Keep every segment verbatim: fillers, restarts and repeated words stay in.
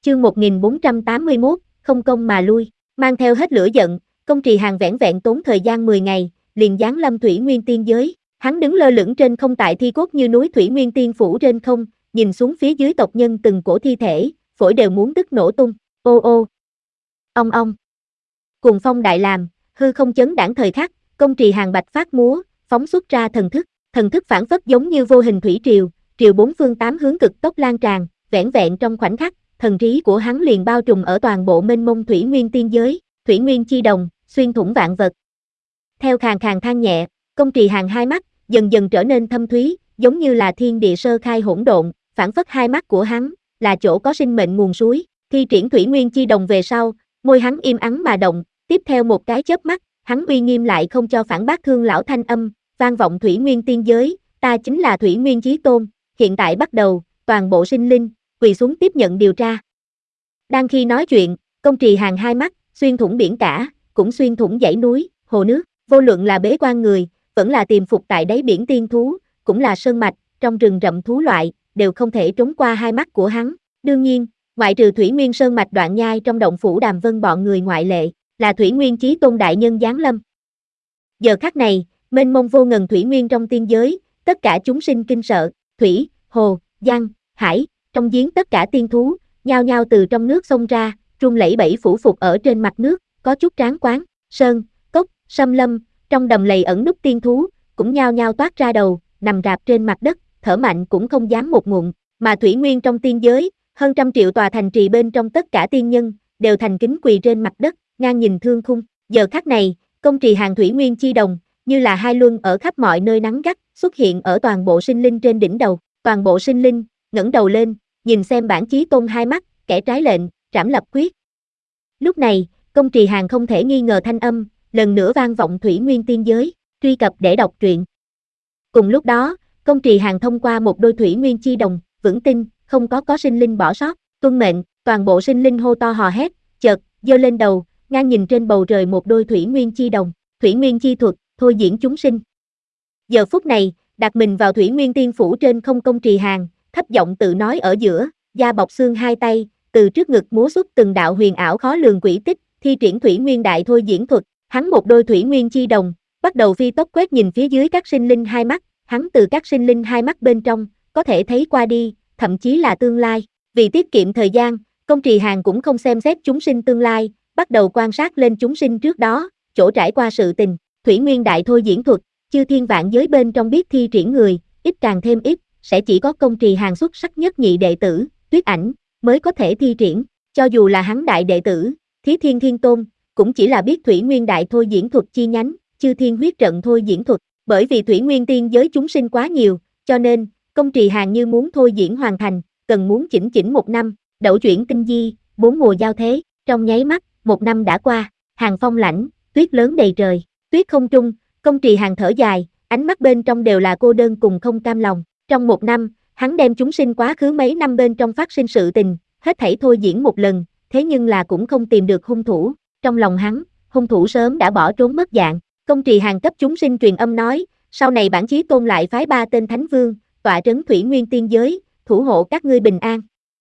Chương một nghìn bốn trăm tám mươi mốt, không công mà lui, mang theo hết lửa giận, Công Trì Hàn vẻn vẹn tốn thời gian mười ngày, liền giáng lâm Thủy Nguyên Tiên giới. Hắn đứng lơ lửng trên không tại thi cốt như núi Thủy Nguyên Tiên phủ trên không, nhìn xuống phía dưới tộc nhân từng cổ thi thể, phổi đều muốn tức nổ tung. Ô ô, ong ong. Cuồng phong đại làm, hư không chấn đãng thời khắc, Công Trì Hàn bạch phát múa, phóng xuất ra thần thức, thần thức phản phất giống như vô hình thủy triều, triều bốn phương tám hướng cực tốc lan tràn, vẻn vẹn trong khoảnh khắc, thần trí của hắn liền bao trùm ở toàn bộ mênh mông Thủy Nguyên Tiên giới, Thủy Nguyên chi đồng, xuyên thủng vạn vật. Theo khàn khàn than nhẹ, Công Trì Hàn hai mắt dần dần trở nên thâm thúy, giống như là thiên địa sơ khai hỗn độn, phản phất hai mắt của hắn là chỗ có sinh mệnh nguồn suối. Thi triển Thủy Nguyên chi đồng về sau, môi hắn im ắng mà động, tiếp theo một cái chớp mắt, hắn uy nghiêm lại không cho phản bác thương lão thanh âm, vang vọng Thủy Nguyên Tiên giới, ta chính là Thủy Nguyên Chí Tôn, hiện tại bắt đầu, toàn bộ sinh linh quỳ xuống tiếp nhận điều tra. Đang khi nói chuyện, Công Trì Hàn hai mắt xuyên thủng biển cả, cũng xuyên thủng dãy núi, hồ nước, vô luận là bế quan người, vẫn là tiềm phục tại đáy biển tiên thú, cũng là sơn mạch, trong rừng rậm thú loại, đều không thể trốn qua hai mắt của hắn. Đương nhiên, ngoại trừ Thủy Nguyên sơn mạch Đoạn Nhai trong động phủ Đàm Vân bọn người ngoại lệ, là Thủy Nguyên Chí Tôn đại nhân giáng lâm. Giờ khắc này, mênh mông vô ngần Thủy Nguyên trong tiên giới, tất cả chúng sinh kinh sợ, thủy, hồ, giang, hải, trong giếng tất cả tiên thú, nhao nhao từ trong nước xông ra, run lẩy bẩy phủ phục ở trên mặt nước, có chút tráng quán, sơn, cốc, sâm lâm, trong đầm lầy ẩn núp tiên thú, cũng nhao nhao toát ra đầu, nằm rạp trên mặt đất, thở mạnh cũng không dám một ngụm, mà Thủy Nguyên trong tiên giới, hơn trăm triệu tòa thành trì bên trong tất cả tiên nhân, đều thành kính quỳ trên mặt đất, ngang nhìn thương khung. Giờ khắc này, Công Trì Hàn Thủy Nguyên chi đồng, như là hai luân ở khắp mọi nơi nắng gắt, xuất hiện ở toàn bộ sinh linh trên đỉnh đầu, toàn bộ sinh linh ngẩng đầu lên, nhìn xem bản Chí Tôn hai mắt, kẻ trái lệnh, trảm lập quyết. Lúc này, Công Trì Hàn không thể nghi ngờ thanh âm, lần nữa vang vọng Thủy Nguyên tiên giới, truy cập để đọc truyện. Cùng lúc đó, Công Trì Hàn thông qua một đôi Thủy Nguyên chi đồng, vững tin, không có có sinh linh bỏ sót, tuân mệnh, toàn bộ sinh linh hô to hò hét, chợt, giơ lên đầu, ngang nhìn trên bầu trời một đôi Thủy Nguyên chi đồng, Thủy Nguyên chi thuật, thôi diễn chúng sinh. Giờ phút này, đặt mình vào Thủy Nguyên tiên phủ trên không Công Trì Hàn, thấp giọng tự nói ở giữa, da bọc xương hai tay, từ trước ngực múa xuất từng đạo huyền ảo khó lường quỷ tích, thi triển Thủy Nguyên đại thôi diễn thuật, hắn một đôi Thủy Nguyên chi đồng, bắt đầu phi tốc quét nhìn phía dưới các sinh linh hai mắt, hắn từ các sinh linh hai mắt bên trong, có thể thấy qua đi, thậm chí là tương lai. Vì tiết kiệm thời gian, Công Trì Hàn cũng không xem xét chúng sinh tương lai, bắt đầu quan sát lên chúng sinh trước đó, chỗ trải qua sự tình. Thủy Nguyên đại thôi diễn thuật, chư thiên vạn giới bên trong biết thi triển người, ít càng thêm ít, sẽ chỉ có Công Trì Hàn xuất sắc nhất nhị đệ tử, Tuyết Ảnh, mới có thể thi triển. Cho dù là hắn đại đệ tử, Thí Thiên Thiên Tôn, cũng chỉ là biết Thủy Nguyên đại thôi diễn thuật chi nhánh, chư thiên huyết trận thôi diễn thuật. Bởi vì Thủy Nguyên tiên giới chúng sinh quá nhiều, cho nên, Công Trì Hàn như muốn thôi diễn hoàn thành, cần muốn chỉnh chỉnh một năm, đẩu chuyển tinh di, bốn mùa giao thế, trong nháy mắt, một năm đã qua, hàng phong lãnh, tuyết lớn đầy trời, tuyết không trung, Công Trì Hàn thở dài, ánh mắt bên trong đều là cô đơn cùng không cam lòng. Trong một năm, hắn đem chúng sinh quá khứ mấy năm bên trong phát sinh sự tình, hết thảy thôi diễn một lần, thế nhưng là cũng không tìm được hung thủ. Trong lòng hắn, hung thủ sớm đã bỏ trốn mất dạng. Công Trì Hàn cấp chúng sinh truyền âm nói, sau này bản Chí Tôn lại phái ba tên thánh vương, tọa trấn Thủy Nguyên tiên giới, thủ hộ các ngươi bình an.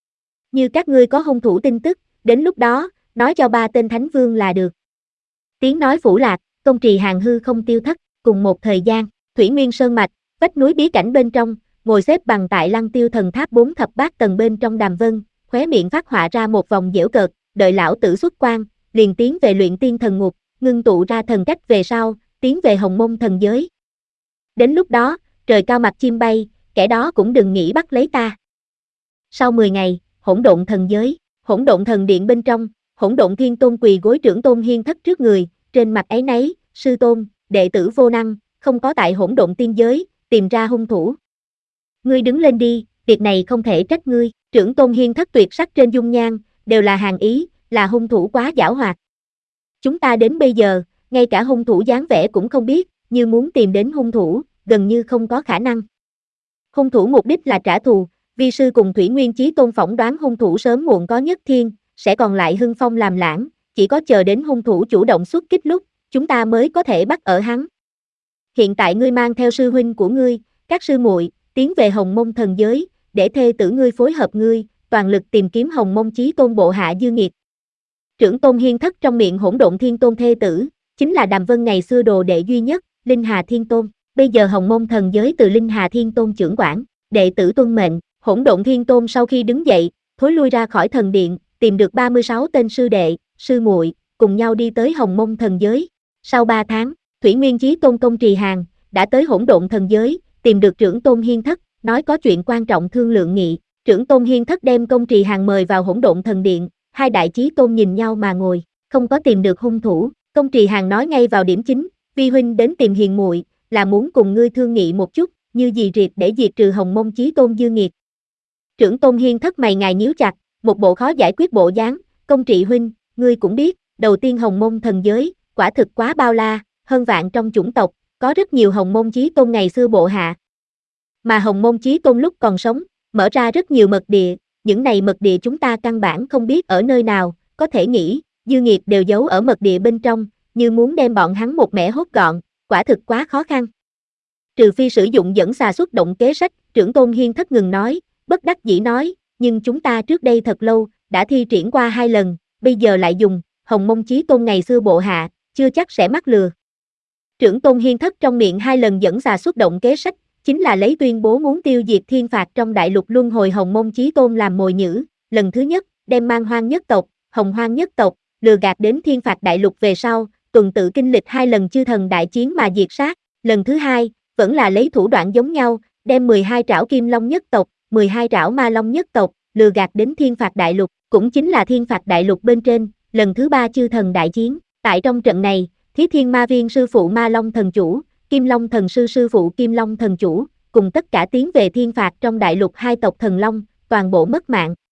Như các ngươi có hung thủ tin tức, đến lúc đó, nói cho ba tên thánh vương là được. Tiếng nói phủ lạc, Công Trì Hàn hư không tiêu thất, cùng một thời gian, Thủy Nguyên sơn mạch, vách núi bí cảnh bên trong, ngồi xếp bằng tại Lăng Tiêu thần tháp bốn thập bát tầng bên trong Đàm Vân, khóe miệng phát họa ra một vòng giễu cợt, đợi lão tử xuất quan, liền tiến về luyện tiên thần ngục, ngưng tụ ra thần cách về sau, tiến về Hồng Mông thần giới. Đến lúc đó, trời cao mặt chim bay, kẻ đó cũng đừng nghĩ bắt lấy ta. Sau mười ngày, Hỗn Độn thần giới, Hỗn Độn thần điện bên trong, Hỗn Độn Thiên Tôn quỳ gối trưởng tôn hiên thất trước người, trên mặt áy náy, sư tôn, đệ tử vô năng, không có tại Hỗn Độn tiên giới, tìm ra hung thủ. Ngươi đứng lên đi, việc này không thể trách ngươi. Trưởng tôn hiên thất tuyệt sắc trên dung nhan, đều là hàn ý, là hung thủ quá giảo hoạt. Chúng ta đến bây giờ, ngay cả hung thủ dáng vẻ cũng không biết, như muốn tìm đến hung thủ, gần như không có khả năng. Hung thủ mục đích là trả thù, vi sư cùng Thủy Nguyên Chí Tôn phỏng đoán hung thủ sớm muộn có nhất thiên, sẽ còn lại hưng phong làm lãng, chỉ có chờ đến hung thủ chủ động xuất kích lúc, chúng ta mới có thể bắt ở hắn. Hiện tại ngươi mang theo sư huynh của ngươi, các sư muội, tiến về Hồng Mông thần giới, để thê tử ngươi phối hợp ngươi, toàn lực tìm kiếm Hồng Mông Chí Tôn bộ hạ dư nghiệt. Trưởng tôn Hiên Thất trong miệng Hỗn Độn Thiên Tôn thê tử, chính là Đàm Vân ngày xưa đồ đệ duy nhất, Linh Hà Thiên Tôn. Bây giờ Hồng Mông thần giới từ Linh Hà Thiên Tôn trưởng quản, đệ tử tuân mệnh. Hỗn Độn Thiên Tôn sau khi đứng dậy, thối lui ra khỏi thần điện, tìm được ba mươi sáu tên sư đệ, sư muội, cùng nhau đi tới Hồng Mông thần giới. Sau ba tháng, Thủy Nguyên Chí Tôn Công Trì Hàn đã tới Hỗn Độn thần giới, tìm được trưởng tôn Hiên Thất, nói có chuyện quan trọng thương lượng nghị. Trưởng tôn Hiên Thất đem Công Trì Hàn mời vào Hỗn Độn thần điện, hai đại chí tôn nhìn nhau mà ngồi, không có tìm được hung thủ. Công Trì Hàn nói ngay vào điểm chính, vi huynh đến tìm Hiền muội là muốn cùng ngươi thương nghị một chút, như gì triệt để diệt trừ Hồng Mông Chí Tôn dư nghiệt. Trưởng tôn Hiên Thất mày ngài nhíu chặt, một bộ khó giải quyết bộ dáng. Công Trị huynh, ngươi cũng biết, đầu tiên Hồng Mông thần giới, quả thực quá bao la, hơn vạn trong chủng tộc, có rất nhiều Hồng Mông Chí Tôn ngày xưa bộ hạ. Mà Hồng Mông Chí Tôn lúc còn sống, mở ra rất nhiều mật địa, những này mật địa chúng ta căn bản không biết ở nơi nào, có thể nghĩ, dư nghiệt đều giấu ở mật địa bên trong, như muốn đem bọn hắn một mẻ hốt gọn, quả thực quá khó khăn. Trừ phi sử dụng dẫn xà xuất động kế sách, trưởng tôn Hiên Thất ngừng nói, bất đắc dĩ nói, nhưng chúng ta trước đây thật lâu, đã thi triển qua hai lần, bây giờ lại dùng, Hồng Mông Chí Tôn ngày xưa bộ hạ, chưa chắc sẽ mắc lừa. Trưởng tôn Hiên Thất trong miệng hai lần dẫn xà xuất động kế sách, chính là lấy tuyên bố muốn tiêu diệt thiên phạt trong đại lục luân hồi Hồng Mông Chí Tôn làm mồi nhữ. Lần thứ nhất, đem Man Hoang nhất tộc, Hồng Hoang nhất tộc, lừa gạt đến thiên phạt đại lục về sau, tuần tự kinh lịch hai lần chư thần đại chiến mà diệt sát. Lần thứ hai, vẫn là lấy thủ đoạn giống nhau, đem mười hai trảo Kim Long nhất tộc, mười hai trảo Ma Long nhất tộc, lừa gạt đến thiên phạt đại lục, cũng chính là thiên phạt đại lục bên trên. Lần thứ ba chư thần đại chiến, tại trong trận này, Thí Thiên Ma Viên sư phụ Ma Long thần chủ, Kim Long thần sư sư phụ Kim Long thần chủ, cùng tất cả tiến về thiên phạt trong đại lục hai tộc thần long, toàn bộ mất mạng.